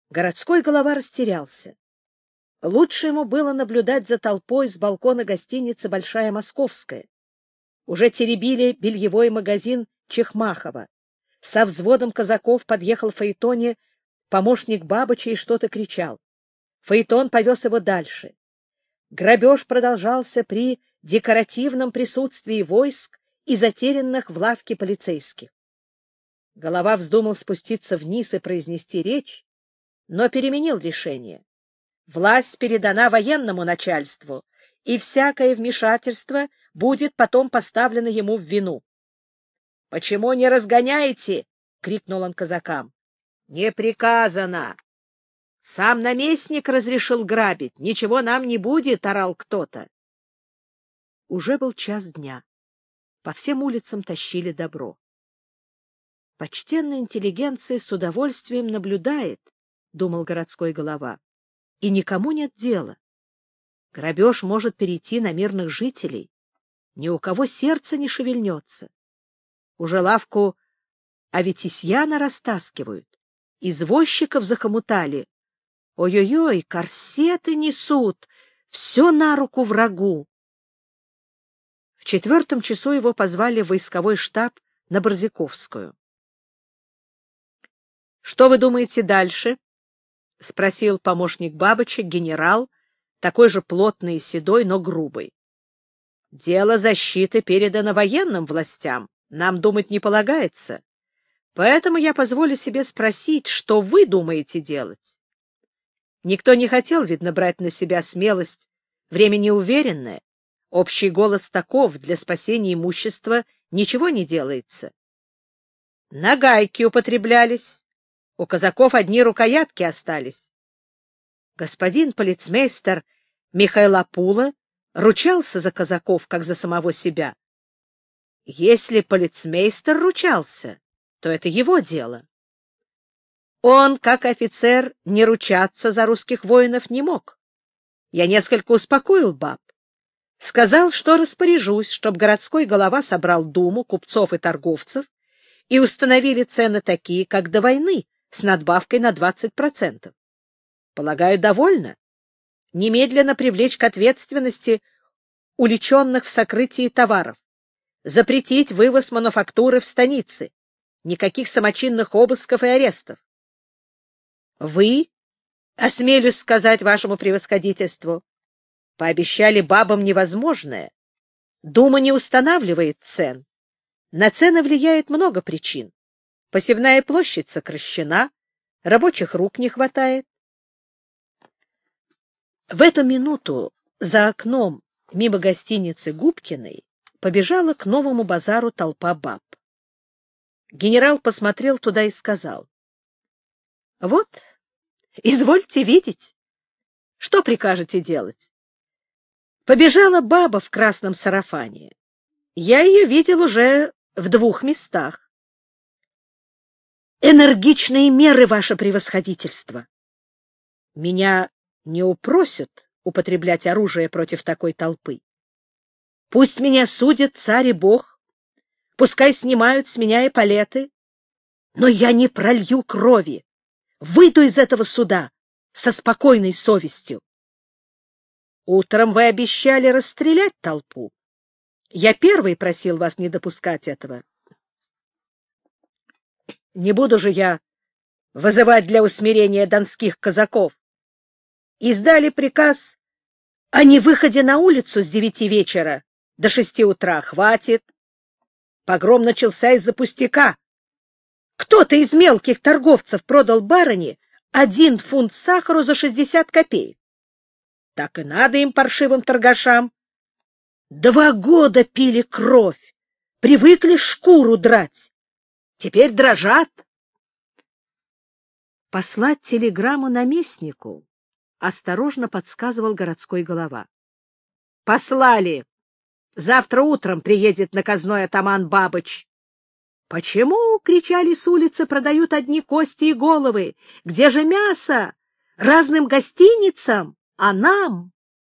Городской голова растерялся. Лучше ему было наблюдать за толпой с балкона гостиницы «Большая Московская». Уже теребили бельевой магазин Чехмахова. Со взводом казаков подъехал в фаэтоне помощник Бабыча и что-то кричал. Фаэтон повез его дальше. Грабеж продолжался при декоративном присутствии войск и затерянных в лавке полицейских. Голова вздумал спуститься вниз и произнести речь, но переменил решение. Власть передана военному начальству, и всякое вмешательство будет потом поставлено ему в вину. — Почему не разгоняете? — крикнул он казакам. — Не приказано. — Сам наместник разрешил грабить. Ничего нам не будет, — орал кто-то. Уже был час дня. По всем улицам тащили добро. Почтенная интеллигенция с удовольствием наблюдает, — думал городской голова, — и никому нет дела. Грабеж может перейти на мирных жителей. Ни у кого сердце не шевельнется. Уже лавку Аветисьяна растаскивают, извозчиков захомутали. Ой-ой-ой, корсеты несут, все на руку врагу. В 4 часу его позвали в войсковой штаб на Борзяковскую. — Что вы думаете дальше? — спросил помощник Бабыча, генерал, такой же плотный и седой, но грубый. — Дело защиты передано военным властям. Нам думать не полагается. Поэтому я позволю себе спросить, что вы думаете делать. Никто не хотел, видно, брать на себя смелость. Время неуверенное. Общий голос таков: для спасения имущества ничего не делается. Нагайки употреблялись. У казаков одни рукоятки остались. Господин полицмейстер Михайлопула ручался за казаков, как за самого себя. Если полицмейстер ручался, то это его дело. Он, как офицер, не ручаться за русских воинов не мог. Я несколько успокоил баб. Сказал, что распоряжусь, чтобы городской голова собрал думу купцов и торговцев и установили цены такие, как до войны, с надбавкой на 20%. Полагаю, довольно. Немедленно привлечь к ответственности уличенных в сокрытии товаров. Запретить вывоз мануфактуры в станицы. Никаких самочинных обысков и арестов. Вы, осмелюсь сказать вашему превосходительству, пообещали бабам невозможное. Дума не устанавливает цен. На цены влияет много причин. Посевная площадь сокращена, рабочих рук не хватает. В эту минуту за окном мимо гостиницы Губкиной побежала к новому базару толпа баб. Генерал посмотрел туда и сказал: — Вот, извольте видеть. Что прикажете делать? Побежала баба в красном сарафане. Я ее видел уже в 2 местах. Энергичные меры, ваше превосходительство. Меня не упросят употреблять оружие против такой толпы. Пусть меня судит царь и бог, пускай снимают с меня эполеты, но я не пролью крови, выйду из этого суда со спокойной совестью. Утром вы обещали расстрелять толпу. Я первый просил вас не допускать этого. Не буду же я вызывать для усмирения донских казаков. Издали приказ о невыходе на улицу с 9 вечера до 6 утра. Хватит. Погром начался из-за пустяка. Кто-то из мелких торговцев продал барыне 1 фунт сахару за 60 копеек. Так и надо им, паршивым торгашам. 2 года пили кровь, привыкли шкуру драть. Теперь дрожат. Послать телеграмму наместнику, осторожно подсказывал городской голова. Послали. Завтра утром приедет наказной атаман Бабыч. Почему, кричали с улицы, продают одни кости и головы? Где же мясо? Разным гостиницам, а нам?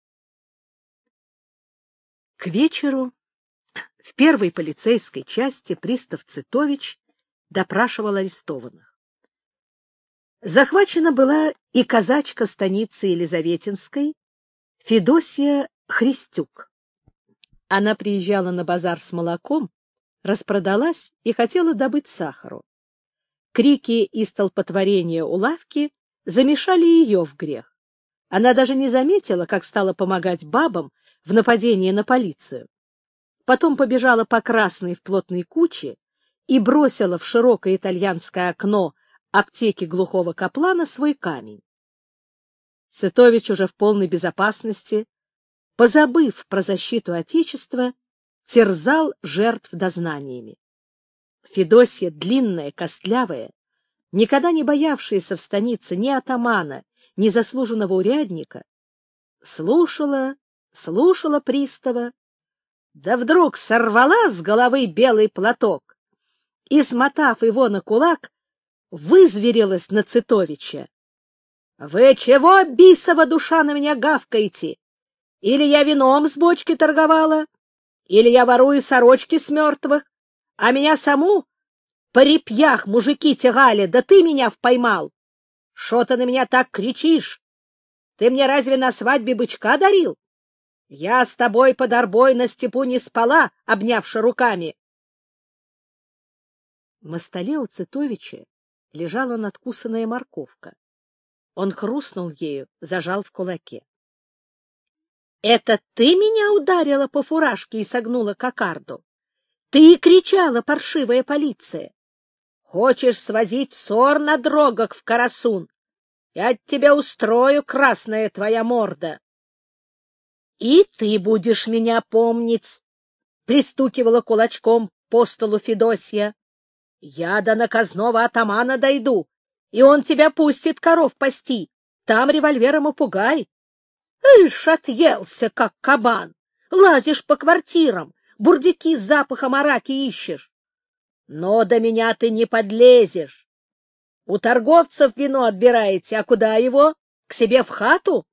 К вечеру в первой полицейской части пристав Цитович допрашивал арестованных. Захвачена была и казачка станицы Елизаветинской Федосья Христюк. Она приезжала на базар с молоком, распродалась и хотела добыть сахару. Крики и столпотворение у лавки замешали ее в грех. Она даже не заметила, как стала помогать бабам в нападении на полицию. Потом побежала по Красной в плотной куче и бросила в широкое итальянское окно аптеки глухого каплана свой камень. Цытович уже в полной безопасности, позабыв про защиту Отечества, терзал жертв дознаниями. Федосья, длинная, костлявая, никогда не боявшаяся в станице ни атамана, ни заслуженного урядника, слушала пристава, да вдруг сорвала с головы белый платок и, смотав его на кулак, вызверилась на Цытовича. — Вы чего, бисова душа, на меня гавкаете? Или я вином с бочки торговала, или я ворую сорочки с мертвых, а меня саму по репьях мужики тягали, да ты меня впоймал. Шо ты на меня так кричишь? Ты мне разве на свадьбе бычка дарил? Я с тобой под арбой на степу не спала, обнявши руками. На столе у Цытовича лежала надкусанная морковка. Он хрустнул ею, зажал в кулаке. — Это ты меня ударила по фуражке и согнула кокарду? Ты кричала, паршивая полиция. Хочешь свозить ссор на дрогах в Карасун? Я от тебя устрою, красная твоя морда. — И ты будешь меня помнить, — пристукивала кулачком по столу Федосья. — Я до наказного атамана дойду, и он тебя пустит коров пасти. Там револьвером и пугай. Ишь, отъелся, как кабан. Лазишь по квартирам, бурдюки с запахом араки ищешь. Но до меня ты не подлезешь. У торговцев вино отбираете, а куда его? К себе в хату?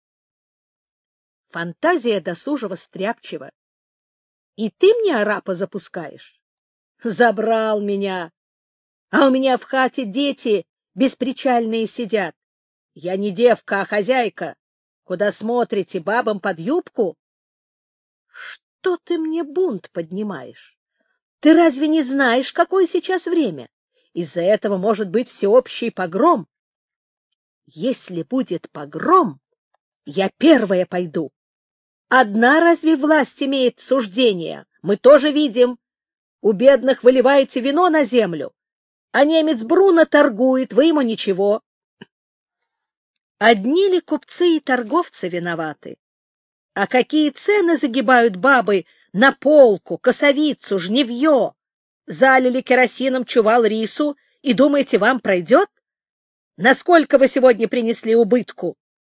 Фантазия досужего стряпчива. И ты мне арапа запускаешь? Забрал меня. А у меня в хате дети беспричальные сидят. Я не девка, а хозяйка. Куда смотрите, бабам под юбку? Что ты мне бунт поднимаешь? Ты разве не знаешь, какое сейчас время? Из-за этого может быть всеобщий погром. Если будет погром, я первая пойду. Одна разве власть имеет суждение? Мы тоже видим. У бедных выливаете вино на землю, а немец Бруно торгует, вы ему ничего. Одни ли купцы и торговцы виноваты? А какие цены загибают бабы на полку, косовицу, жнивье? Залили керосином чувал рису, и, думаете, вам пройдет? Насколько вы сегодня принесли убытку?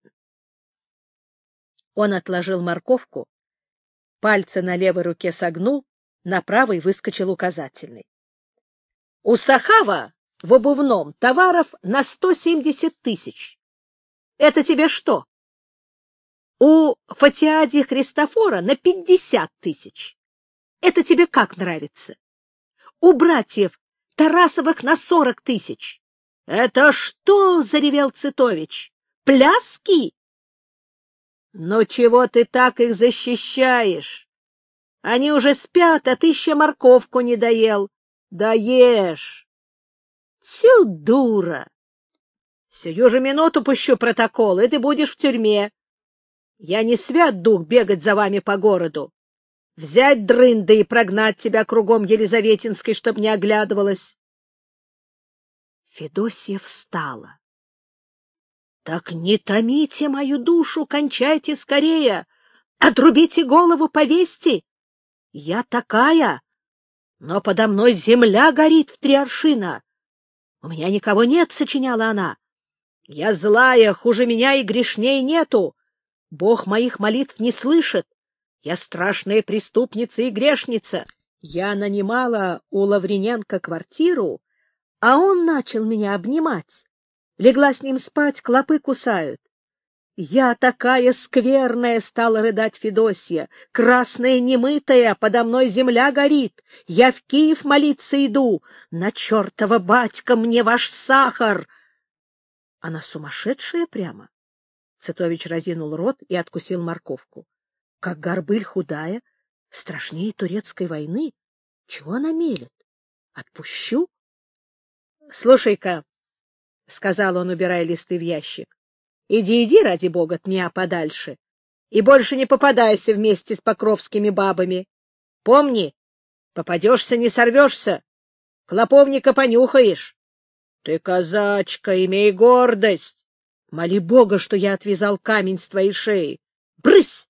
Он отложил морковку, пальцы на левой руке согнул, на правой выскочил указательный. У Сахава в обувном товаров на 170 тысяч. Это тебе что? У Фатиади Христофора на 50 тысяч. Это тебе как нравится? У братьев Тарасовых на 40 тысяч. — Это что? — заревел Цытович. — Пляски? — Ну чего ты так их защищаешь? Они уже спят, а ты еще морковку не доел. Да ешь. Тю, дура! Сию же минуту пущу протокол, и ты будешь в тюрьме. Я не свят дух бегать за вами по городу. Взять дрында и прогнать тебя кругом Елизаветинской, чтоб не оглядывалась. Федосья встала. — Так не томите мою душу, кончайте скорее, отрубите голову, повесьте. Я такая, но подо мной земля горит в 3 аршина. У меня никого нет, — сочиняла она. Я злая, хуже меня и грешней нету. Бог моих молитв не слышит. Я страшная преступница и грешница. Я нанимала у Лавриненко квартиру, а он начал меня обнимать. Легла с ним спать, клопы кусают. Я такая скверная, — стала рыдать Федосья, — красная немытая, подо мной земля горит. Я в Киев молиться иду. На чертова батька мне ваш сахар. Она сумасшедшая прямо. Цитович разинул рот и откусил морковку. Как горбыль худая, страшнее турецкой войны. Чего она мелет? Отпущу? — Слушай-ка, — сказал он, убирая листы в ящик, — иди, ради бога, от меня подальше, и больше не попадайся вместе с покровскими бабами. Помни, попадешься, не сорвешься, клоповника понюхаешь. Ты, казачка, имей гордость. Моли Бога, что я отвязал камень с твоей шеи. Брысь!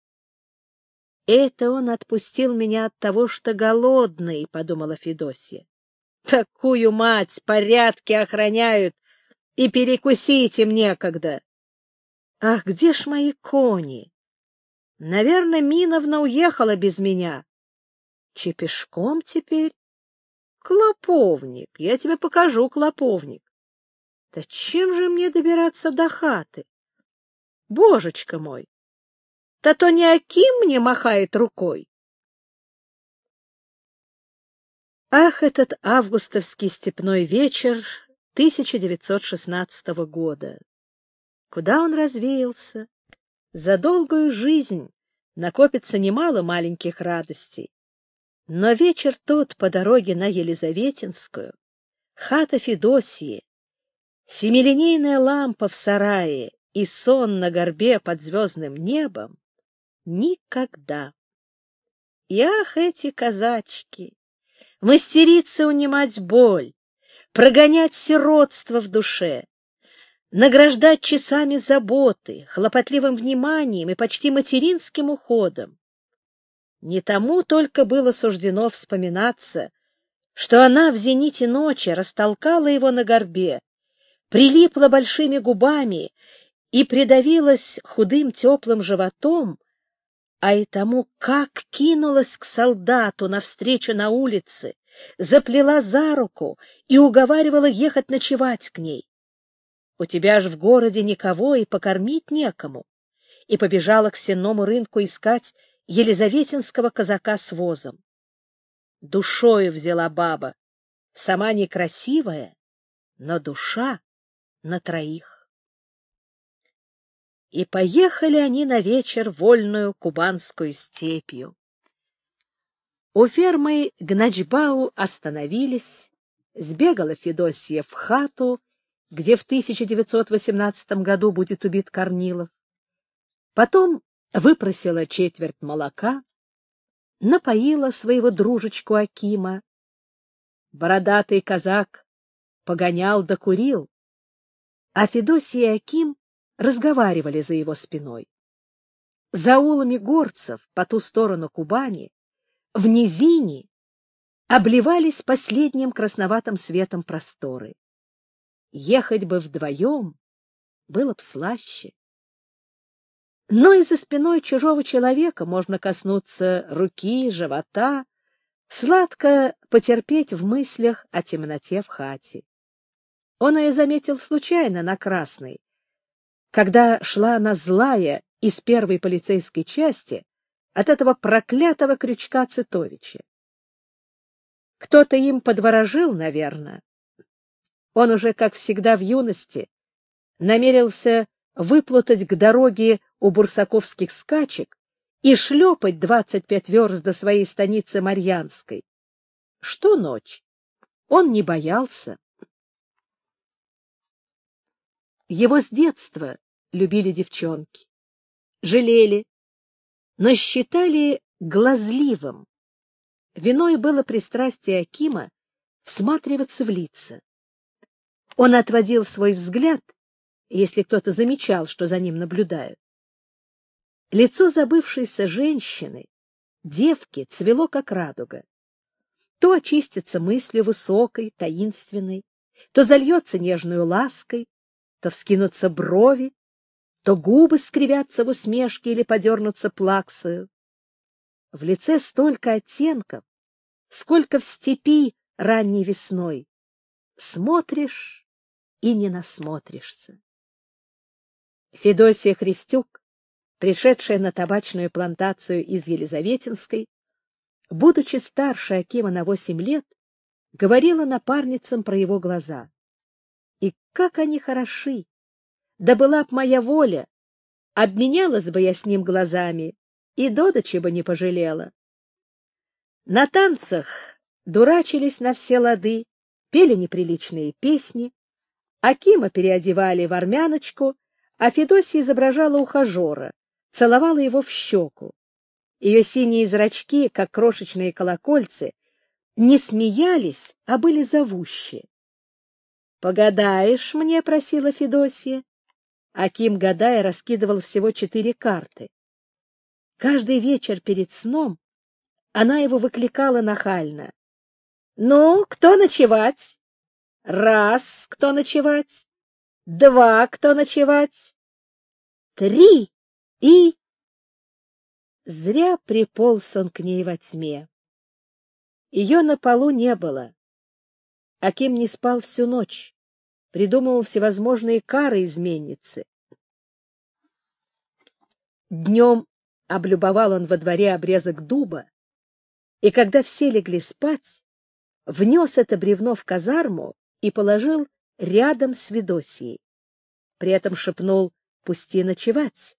Это он отпустил меня от того, что голодный, — подумала Федосья. Такую мать порядки охраняют, и перекусить им некогда. Ах, где ж мои кони? Наверное, Миновна уехала без меня. Че пешком теперь? Клоповник, я тебе покажу, клоповник. Да чем же мне добираться до хаты? Божечка мой! Да то не Аким мне махает рукой. Ах, этот августовский степной вечер 1916 года! Куда он развеялся? За долгую жизнь накопится немало маленьких радостей. Но вечер тот по дороге на Елизаветинскую, хата Федосьи, семилинейная лампа в сарае и сон на горбе под звездным небом — никогда. И ах, эти казачки! Мастерица унимать боль, прогонять сиротство в душе, награждать часами заботы, хлопотливым вниманием и почти материнским уходом. Не тому только было суждено вспоминаться, что она в зените ночи растолкала его на горбе, прилипла большими губами и придавилась худым теплым животом, а и тому, как кинулась к солдату навстречу на улице, заплела за руку и уговаривала ехать ночевать к ней. У тебя ж в городе никого и покормить некому, и побежала к сенному рынку искать елизаветинского казака с возом. Душою взяла баба, сама некрасивая, но душа на троих. И поехали они на вечер вольную кубанскую степью. У фермы Гначбау остановились, сбегала Федосья в хату, где в 1918 году будет убит Корнилов. Потом выпросила четверть молока, напоила своего дружечку Акима. Бородатый казак погонял да курил, а Федосья и Аким разговаривали за его спиной. За аулами горцев по ту сторону Кубани, в низине, обливались последним красноватым светом просторы. Ехать бы вдвоем было б слаще. Но и за спиной чужого человека можно коснуться руки, живота, сладко потерпеть в мыслях о темноте в хате. Он ее заметил случайно на Красной, когда шла она злая из первой полицейской части от этого проклятого крючка Цитовича. Кто-то им подворожил, наверное. Он уже, как всегда в юности, намерился выплутать к дороге у бурсаковских скачек и шлепать 25 верст до своей станицы Марьянской. Что ночь? Он не боялся. Его с детства любили девчонки, жалели, но считали глазливым. Виной было пристрастие Акима всматриваться в лица. Он отводил свой взгляд, если кто-то замечал, что за ним наблюдают. Лицо забывшейся женщины, девки, цвело, как радуга. То очистится мыслью высокой, таинственной, то зальется нежную лаской, то вскинутся брови, то губы скривятся в усмешке или подернутся плаксою. В лице столько оттенков, сколько в степи ранней весной. Смотришь и не насмотришься. Федосья Христюк, пришедшая на табачную плантацию из Елизаветинской, будучи старше Акима на 8 лет, говорила напарницам про его глаза. И как они хороши! Да была б моя воля, обменялась бы я с ним глазами, и додочи бы не пожалела. На танцах дурачились на все лады, пели неприличные песни, Акима переодевали в армяночку, а Федосья изображала ухажера, целовала его в щеку. Ее синие зрачки, как крошечные колокольцы, не смеялись, а были зовущие. — Погадаешь мне? — просила Федосья. Аким, гадая, раскидывал всего 4 карты. Каждый вечер перед сном она его выкликала нахально. — Ну, кто ночевать? Раз, кто ночевать? 2, кто ночевать? 3 и... Зря приполз он к ней во тьме. Ее на полу не было. Аким не спал всю ночь, придумывал всевозможные кары изменницы. Днем облюбовал он во дворе обрезок дуба, и когда все легли спать, внес это бревно в казарму и положил рядом с Федосьей. При этом шепнул: «Пусти ночевать».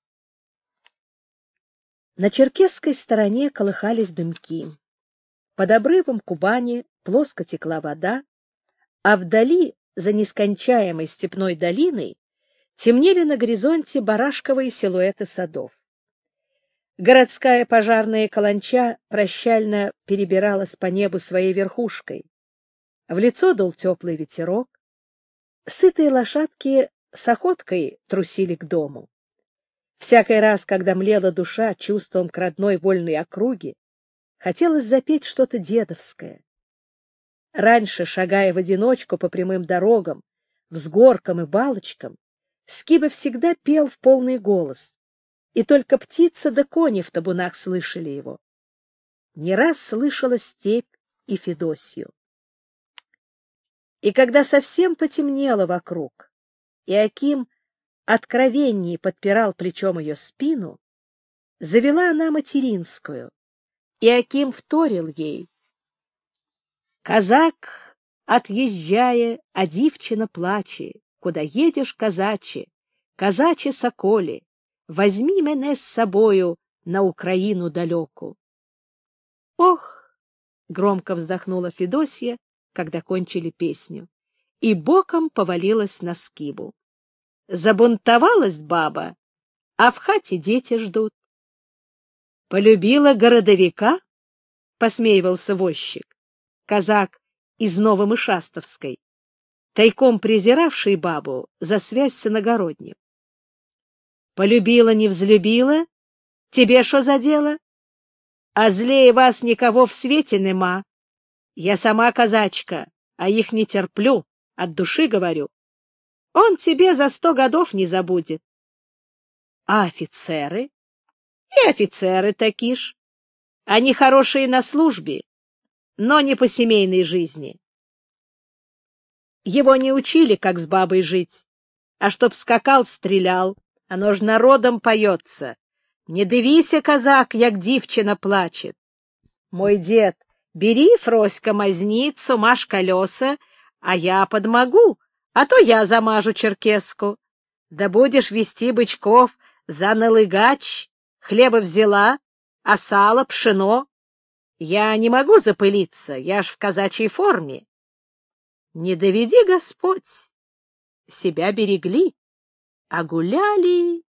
На черкесской стороне колыхались дымки. Под обрывом Кубани плоско текла вода, а вдали, за нескончаемой степной долиной, темнели на горизонте барашковые силуэты садов. Городская пожарная каланча прощально перебиралась по небу своей верхушкой. В лицо дул теплый ветерок. Сытые лошадки с охоткой трусили к дому. Всякий раз, когда млела душа чувством к родной вольной округе, хотелось запеть что-то дедовское. Раньше, шагая в одиночку по прямым дорогам, взгоркам и балочкам, Скиба всегда пел в полный голос, и только птица да кони в табунах слышали его. Не раз слышала степь и Федосью. И когда совсем потемнело вокруг, и Аким откровеннее подпирал плечом ее спину, завела она материнскую, и Аким вторил ей. Казак, отъезжая, а дівчина плаче, куда едешь, казаче, казаче соколе, возьми мене с собою на Украину далеку. Ох! — громко вздохнула Федосья, когда кончили песню, и боком повалилась на Скибу. Забунтовалась баба, а в хате дети ждут. Полюбила городовика? — посмеивался возчик, казак из Новомышастовской, тайком презиравший бабу за связь с иногородним. Полюбила, не взлюбила? Тебе шо за дело? А злее вас никого в свете нема. Я сама казачка, а их не терплю, от души говорю. Он тебе за 100 годов не забудет. А офицеры? И офицеры таки ж. Они хорошие на службе, но не по семейной жизни. Его не учили, как с бабой жить, а чтоб скакал, стрелял. Оно ж народом поется. Не дивися, казак, як дівчина плачет. Мой дед, бери, Фроська, мазницу, маш колеса, а я подмогу, а то я замажу черкеску. Да будешь вести бычков за налыгач, хлеба взяла, а сало, пшено. Я не могу запылиться, я ж в казачьей форме. Не доведи, Господь, себя берегли, а гуляли.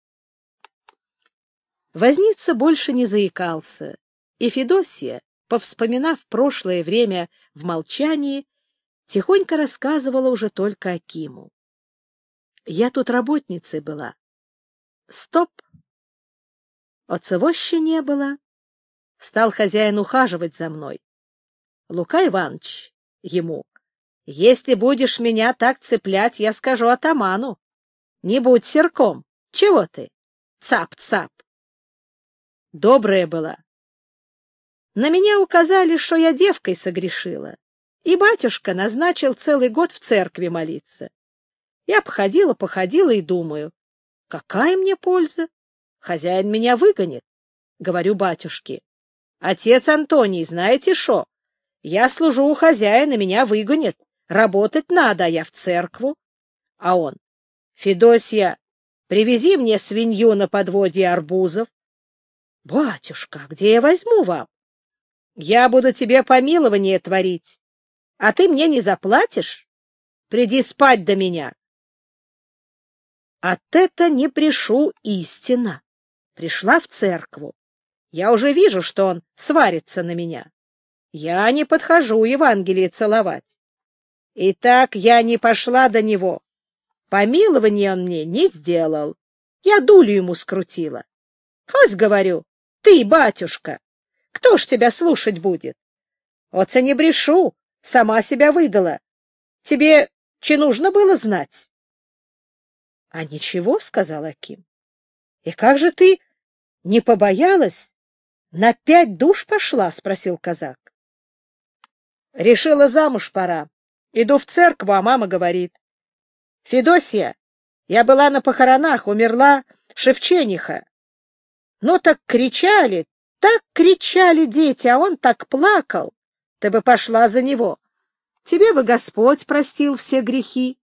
Возница больше не заикался, и Федосья, повспоминав прошлое время в молчании, тихонько рассказывала уже только Акиму. Я тут работницей была. Стоп! Отцевощи не было. Стал хозяин ухаживать за мной. Лука Иванович ему: если будешь меня так цеплять, я скажу атаману. Не будь серком. Чего ты? Цап-цап. Добрая была. На меня указали, что я девкой согрешила, и батюшка назначил целый год в церкви молиться. Я походила и думаю, какая мне польза? Хозяин меня выгонит. Говорю батюшке: отец Антоний, знаете шо? Я служу у хозяина, меня выгонят. Работать надо, а я в церкву. А он: Федосья, привези мне свинью на подводе арбузов. Батюшка, где я возьму вам? Я буду тебе помилование творить, а ты мне не заплатишь? Приди спать до меня. От это не пришу истина. Пришла в церкву. Я уже вижу, что он сварится на меня. Я не подхожу Евангелие целовать. И так я не пошла до него. Помилование он мне не сделал. Я дулю ему скрутила. Хоть говорю, ты, батюшка, кто ж тебя слушать будет? Оце не брешу, сама себя выдала. Тебе че нужно было знать? — А ничего, — сказал Аким. — И как же ты не побоялась? На 5 душ пошла? — спросил казак. — Решила, замуж пора. Иду в церковь, а мама говорит: Федосья, я была на похоронах, умерла Шевчениха. Ну так кричали дети, а он так плакал. Ты бы пошла за него. Тебе бы Господь простил все грехи.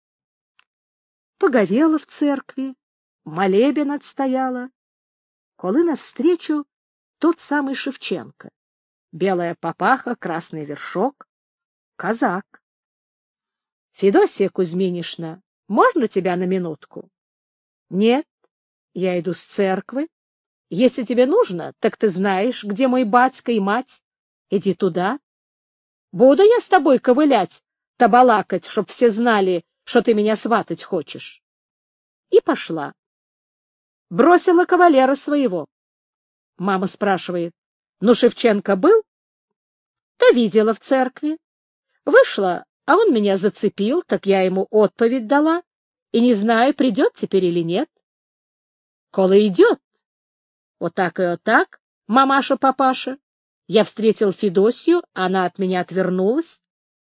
Поговела в церкви, молебен отстояла, коли навстречу тот самый Шевченко. Белая папаха, красный вершок, казак. — Федосия Кузьминишна, можно тебя на минутку? — Нет, я иду с церквы. Если тебе нужно, так ты знаешь, где мой батька и мать. Иди туда. Буду я с тобой ковылять, табалакать, чтоб все знали, что ты меня сватать хочешь. И пошла. Бросила кавалера своего. Мама спрашивает: ну, Шевченко был? Да видела в церкви. Вышла, а он меня зацепил, так я ему отповедь дала, и не знаю, придет теперь или нет. Коли идет, вот так, мамаша-папаша, я встретил Федосью, она от меня отвернулась.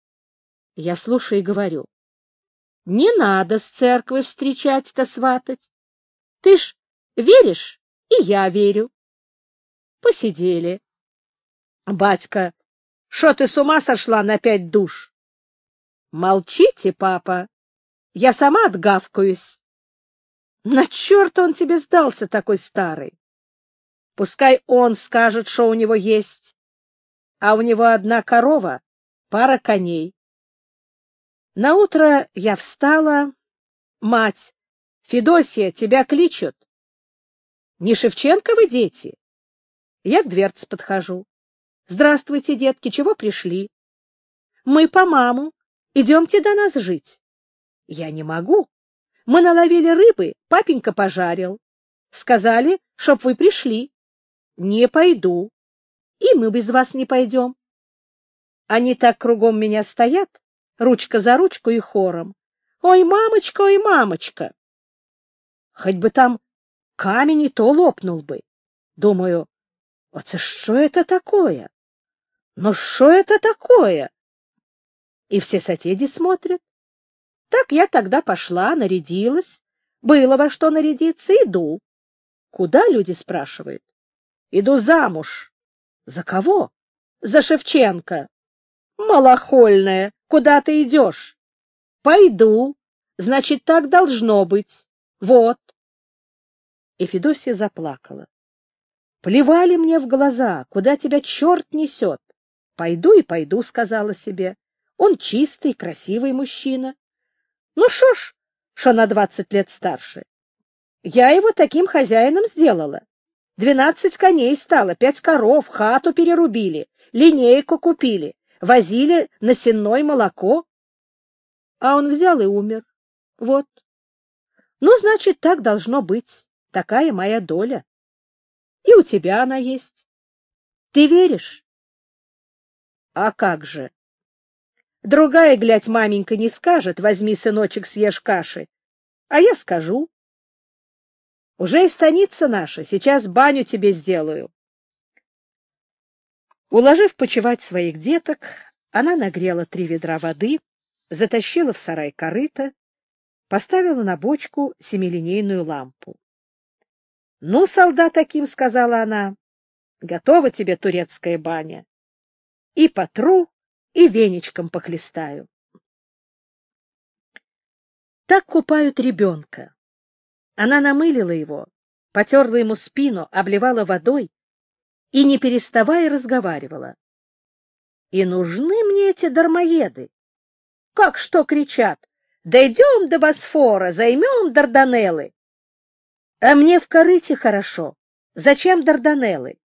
Я слушаю и говорю: не надо с церкви встречать-то сватать. Ты ж веришь, и я верю. Посидели. Батька: шо ты с ума сошла на 5 душ? Молчите, папа, я сама отгавкаюсь. На черта он тебе сдался, такой старый. Пускай он скажет, что у него есть. А у него одна корова, пара коней. Наутро я встала. Мать: Федосья, тебя кличут. Не Шевченко вы, дети? Я к дверце подхожу. Здравствуйте, детки, чего пришли? Мы по маму. Идемте до нас жить. Я не могу. Мы наловили рыбы, папенька пожарил. Сказали, чтоб вы пришли. Не пойду. И мы без вас не пойдем. Они так кругом меня стоят, ручка за ручку и хором: ой, мамочка, ой, мамочка. Хоть бы там камень и то лопнул бы. Думаю, оце що это такое? Ну что это такое? И все соседи смотрят. Так я тогда пошла, нарядилась. Было во что нарядиться, иду. Куда, люди спрашивают? Иду замуж. За кого? За Шевченко. Малохольная, куда ты идешь? Пойду. Значит, так должно быть. Вот. И Федосия заплакала. Плевали мне в глаза, куда тебя черт несет. Пойду и пойду, сказала себе. Он чистый, красивый мужчина. Ну шо ж, что на 20 лет старше. Я его таким хозяином сделала. 12 коней стало, 5 коров, хату перерубили, линейку купили, возили на сенное молоко. А он взял и умер. Вот. Ну, значит, так должно быть. Такая моя доля. И у тебя она есть. Ты веришь? А как же? Другая, глядь, маменька не скажет: возьми, сыночек, съешь каши. А я скажу. Уже и станица наша, сейчас баню тебе сделаю. Уложив почивать своих деток, она нагрела 3 ведра воды, затащила в сарай корыто, поставила на бочку 7-линейную лампу. — Ну, солдат Аким, — сказала она, — готова тебе турецкая баня. И потру, и веничком похлестаю. Так купают ребенка. Она намылила его, потерла ему спину, обливала водой и, не переставая, разговаривала. И нужны мне эти дармоеды. Как что кричат? Дойдем до Босфора, займем Дарданеллы. А мне в корыте хорошо. Зачем Дарданеллы?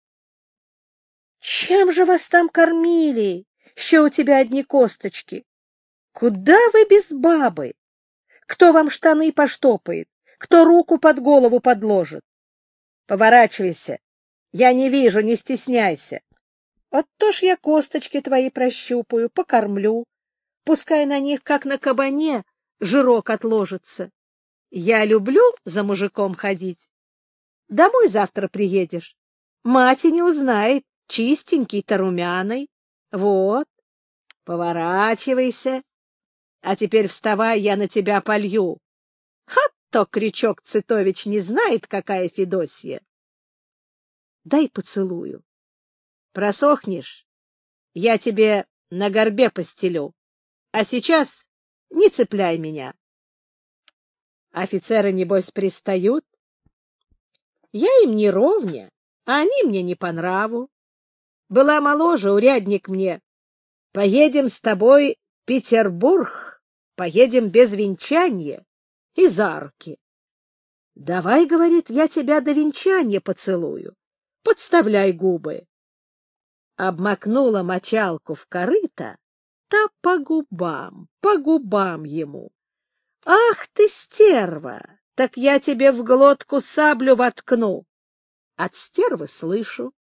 Чем же вас там кормили? Еще у тебя одни косточки. Куда вы без бабы? Кто вам штаны поштопает? Кто руку под голову подложит? Поворачивайся. Я не вижу, не стесняйся. Вот то ж я косточки твои прощупаю, покормлю. Пускай на них, как на кабане, жирок отложится. Я люблю за мужиком ходить. Домой завтра приедешь. Мать и не узнает, чистенький-то румяный. Вот, поворачивайся. А теперь вставай, я на тебя полью. То Крючок Цитович не знает, какая Федосья. Дай поцелую. Просохнешь, я тебе на горбе постелю. А сейчас не цепляй меня. Офицеры, небось, пристают. Я им не ровня, а они мне не по нраву. Была моложе, урядник мне. Поедем с тобой в Петербург, поедем без венчания и за руки. Давай, говорит, я тебя до венчания поцелую. Подставляй губы. Обмакнула мочалку в корыто, та по губам ему. Ах ты, стерва! Так я тебе в глотку саблю воткну. От стервы слышу.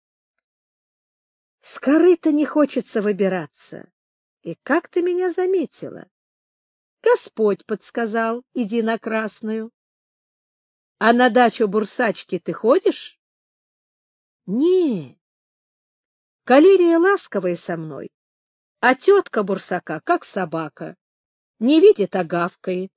С корыта не хочется выбираться. И как ты меня заметила? Господь подсказал, иди на Красную. А на дачу Бурсачки ты ходишь? Не. Калерия ласковая со мной, а тетка Бурсака, как собака, не видит, а гавкает.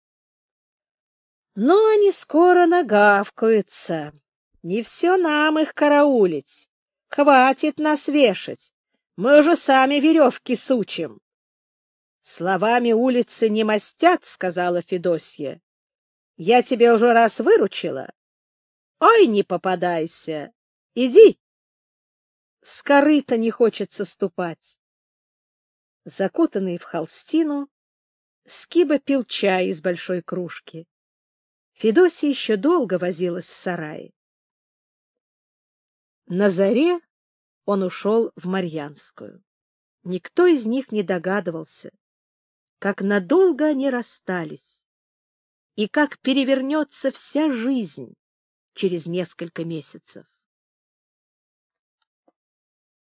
Но они скоро нагавкаются. Не все нам их караулить. Хватит нас вешать. Мы уже сами веревки сучим. Словами улицы не мастят, сказала Федосья. Я тебе уже раз выручила. Ой, не попадайся. Иди. С корыта не хочется ступать. Закутанный в холстину, Скиба пил чай из большой кружки. Федосья еще долго возилась в сарае. На заре он ушел в Марьянскую. Никто из них не догадывался, как надолго они расстались и как перевернется вся жизнь через несколько месяцев.